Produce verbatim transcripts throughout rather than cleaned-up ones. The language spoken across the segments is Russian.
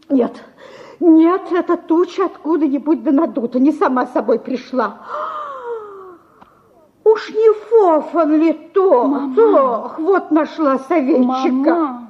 Нет, нет, эта туча откуда-нибудь да надута, не сама собой пришла. Уж не Фофан ли то? Мама. Ох, вот нашла советчика. Мама.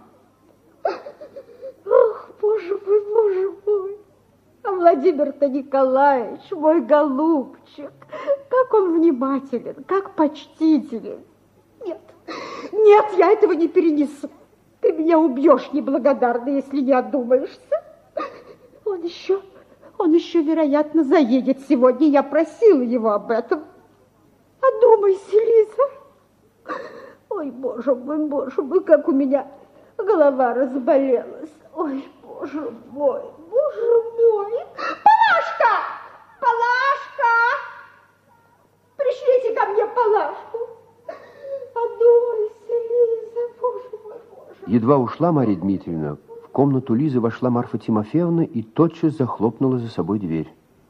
Ох, боже мой, боже мой. А Владимир-то Николаевич, мой голубчик, как он внимателен, как почтителен. Нет, нет, я этого не перенесу. Ты меня убьешь, неблагодарный, если не одумаешься. Он еще, он еще, вероятно, заедет сегодня. Я просила его об этом. Одумайся, Лиза. Ой, боже мой, боже мой, как у меня голова разболелась. Ой, боже мой, боже мой. Палашка! Палашка! Пришлите ко мне Палашку. Одумайся, Лиза, боже мой, боже мой. Едва ушла Марья Дмитриевна, в комнату Лизы вошла Марфа Тимофеевна и тотчас захлопнула за собой дверь.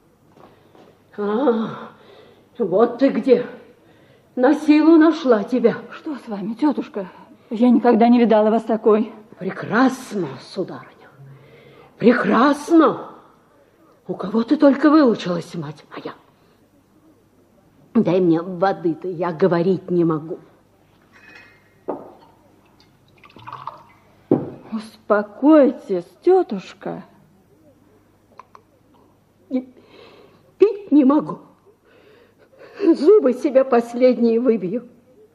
А, вот ты где. На силу нашла тебя. Что с вами, тетушка? Я никогда не видала вас такой. Прекрасно, сударыня. Прекрасно. У кого ты только выучилась, мать моя? Дай мне воды-то, я говорить не могу. Успокойтесь, тетушка. Пить не могу. Зубы себе последние выбью.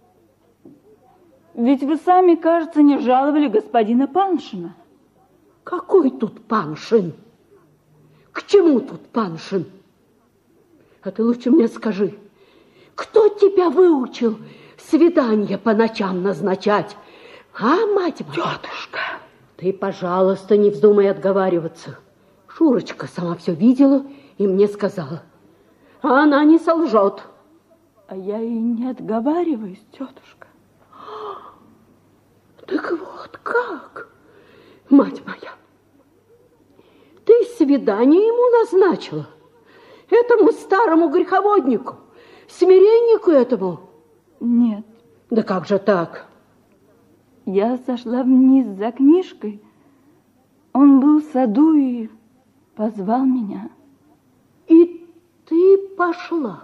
Ведь вы сами, кажется, не жаловали господина Паншина. Какой тут Паншин? К чему тут Паншин? А ты лучше мне скажи, кто тебя выучил свидания по ночам назначать? А, мать моя? Тетушка. Ты, пожалуйста, не вздумай отговариваться. Шурочка сама все видела и мне сказала. А она не солжет. А я и не отговариваюсь, тетушка. Так вот как, мать моя, ты свидание ему назначила? Этому старому греховоднику, смиреннику этому? Нет. Да как же так? Я сошла вниз за книжкой. Он был в саду и позвал меня. И ты пошла?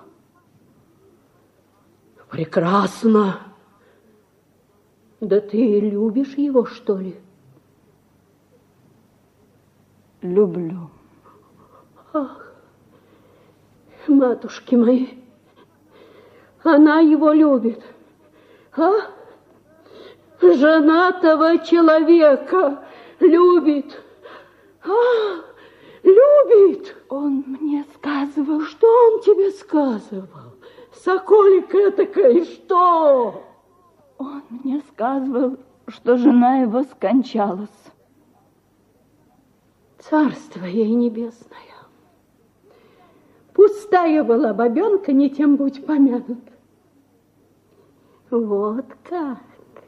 Прекрасно. Да ты любишь его, что ли? Люблю. Ах, матушки мои, она его любит, а? Женатого человека любит, а? Любит. Он мне сказывал. Что он тебе сказывал? Соколик этакой, что? Он мне сказывал, что жена его скончалась. Царство ей небесное. Пустая была бабенка, не тем будь помянут. Вот как.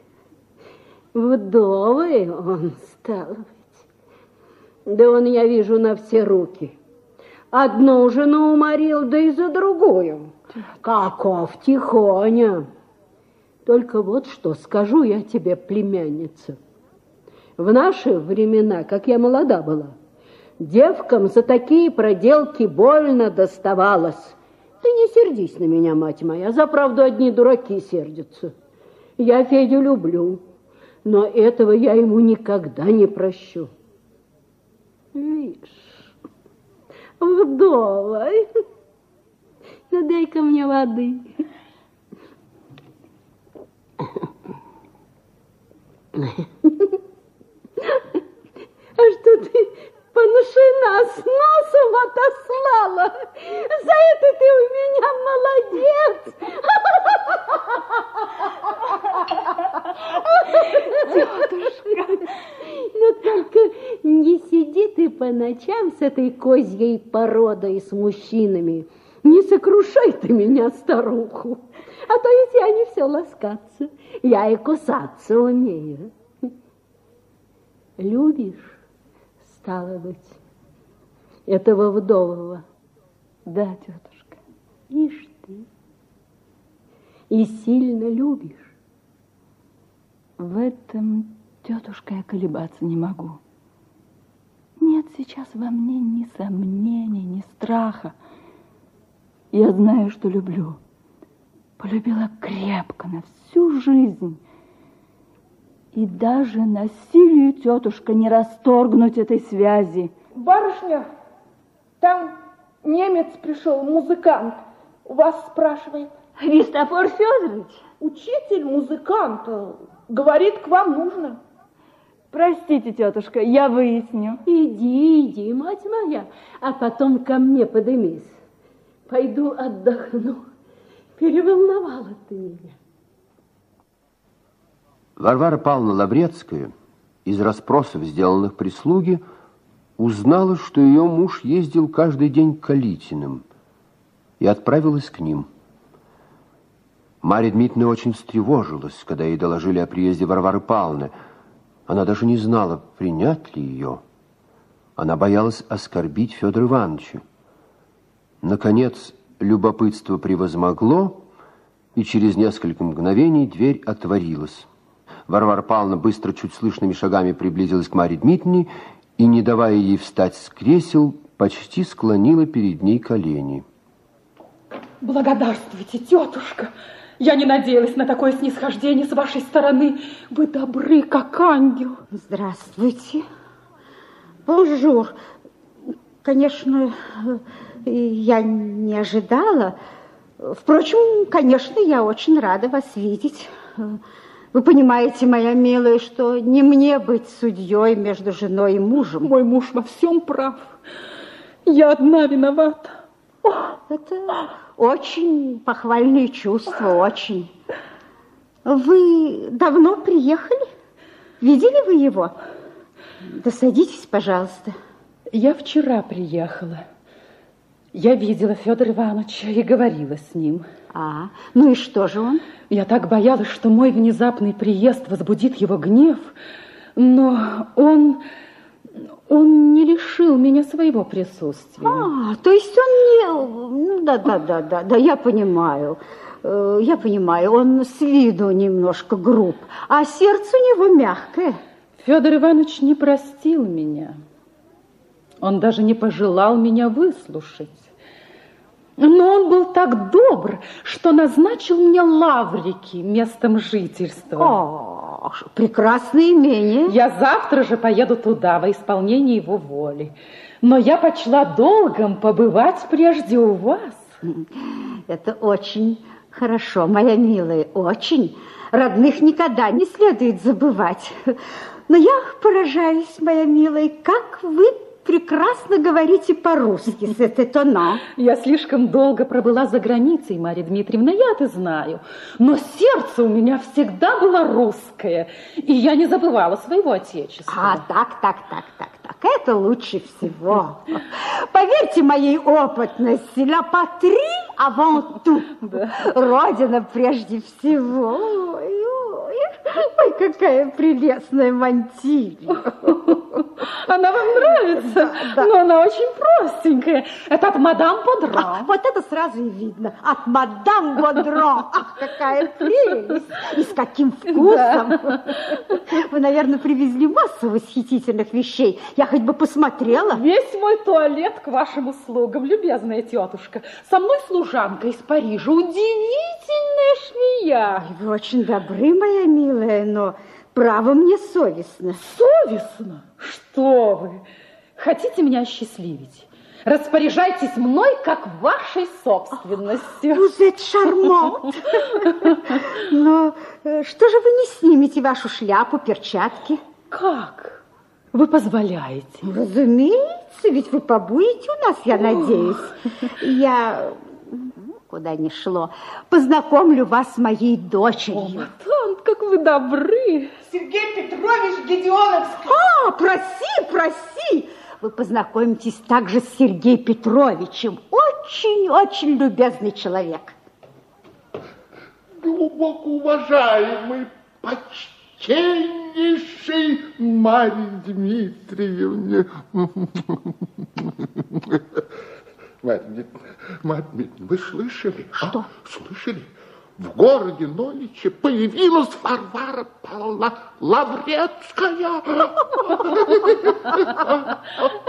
Вдовый он, стал быть. Да он, я вижу, на все руки. Одну жену уморил, да и за другую. Каков тихоня. Только вот что скажу я тебе, племянница. В наши времена, как я молода была, девкам за такие проделки больно доставалось. Ты не сердись на меня, мать моя, за правду одни дураки сердятся. Я Федю люблю, но этого я ему никогда не прощу. Видишь, вдова, ну дай-ка мне воды. А что ты Паншина с носом отослала? За это ты у меня молодец. Тетушка. Ну только не сиди ты по ночам с этой козьей породой, с мужчинами. Не сокрушай ты меня, старуху. А то ведь я не все ласкаться. Я и кусаться умею. Любишь, стало быть, этого вдового? Да, тетушка. Ишь ты. И сильно любишь? В этом, тетушка, я колебаться не могу. Нет сейчас во мне ни сомнений, ни страха. Я знаю, что люблю. Полюбила крепко, на всю жизнь. И даже насилию, тетушка, не расторгнуть этой связи. Барышня, там немец пришел, музыкант. Вас спрашивает. Христофор Федорович? Учитель, музыкант. Говорит, к вам нужно. Простите, тетушка, я выясню. Иди, иди, мать моя, а потом ко мне подымись. Пойду отдохну. Переволновала ты меня. Варвара Павловна Лаврецкая из расспросов, сделанных прислуги, узнала, что ее муж ездил каждый день к Калитиным, и отправилась к ним. Марья Дмитриевна очень встревожилась, когда ей доложили о приезде Варвары Павловны. Она даже не знала, принять ли ее. Она боялась оскорбить Федора Ивановича. Наконец, любопытство превозмогло, и через несколько мгновений дверь отворилась. Варвара Павловна быстро, чуть слышными шагами приблизилась к Марье Дмитриевне и, не давая ей встать с кресел, почти склонила перед ней колени. Благодарствуйте, тетушка. Я не надеялась на такое снисхождение с вашей стороны. Вы добры, как ангел. Здравствуйте. Бонжур. Конечно, я не ожидала. Впрочем, конечно, я очень рада вас видеть. Вы понимаете, моя милая, что не мне быть судьей между женой и мужем. Мой муж во всем прав. Я одна виновата. Это очень похвальные чувства, очень. Вы давно приехали? Видели вы его? Да садитесь, пожалуйста. Я вчера приехала. Я видела Федора Ивановича и говорила с ним. А, ну и что же он? Я так боялась, что мой внезапный приезд возбудит его гнев, но он, он не лишил меня своего присутствия. А, то есть он не... Ну, да, да, да, да, да, я понимаю. Я понимаю, он с виду немножко груб, а сердце у него мягкое. Федор Иванович не простил меня. Он даже не пожелал меня выслушать. Но он был так добр, что назначил мне Лаврики местом жительства. О, прекрасное имение. Я завтра же поеду туда во исполнение его воли. Но я почла долгом побывать прежде у вас. Это очень хорошо, моя милая, очень. Родных никогда не следует забывать. Но я поражаюсь, моя милая, как вы прекрасно говорите по-русски, с этой тона. Я слишком долго пробыла за границей, Марья Дмитриевна, я это знаю. Но сердце у меня всегда было русское, и я не забывала своего отечества. А, так, так, так, так, так. Это лучше всего. Поверьте моей опытности, la patrie avant tout. Да. Родина прежде всего. Ой, ой, ой, какая прелестная мантилья. Она вам нравится? Да, да. Но она очень простенькая. Это от мадам Бодрон. А, вот это сразу и видно. От мадам Бодрон. Ах, какая прелесть. И с каким вкусом. Да. Вы, наверное, привезли массу восхитительных вещей. Я хоть бы посмотрела. Весь мой туалет к вашим услугам, любезная тетушка. Со мной служанка из Парижа. Удивительная швея. Ой, вы очень добры, моя милая, но право мне совестно. Совестно? Что вы? Хотите меня осчастливить? Распоряжайтесь мной, как вашей собственностью. Vous êtes charmante. Но что же вы не снимете вашу шляпу, перчатки? Как? Вы позволяете? Разумеется, ведь вы побудете у нас, я надеюсь. Я, куда ни шло, познакомлю вас с моей дочерью. О, мадам, как вы добры. Сергей Петрович Гедеоновский. А, проси, проси. Вы познакомитесь также с Сергеем Петровичем. Очень-очень любезный человек. Глубоко уважаемый, почтеннейший Марья Дмитриевна. Марья Дмитриевна, Марья Дмитриевна, вы слышали? Что? А? Слышали? В городе Ноличе появилась Варвара Павловна Лаврецкая.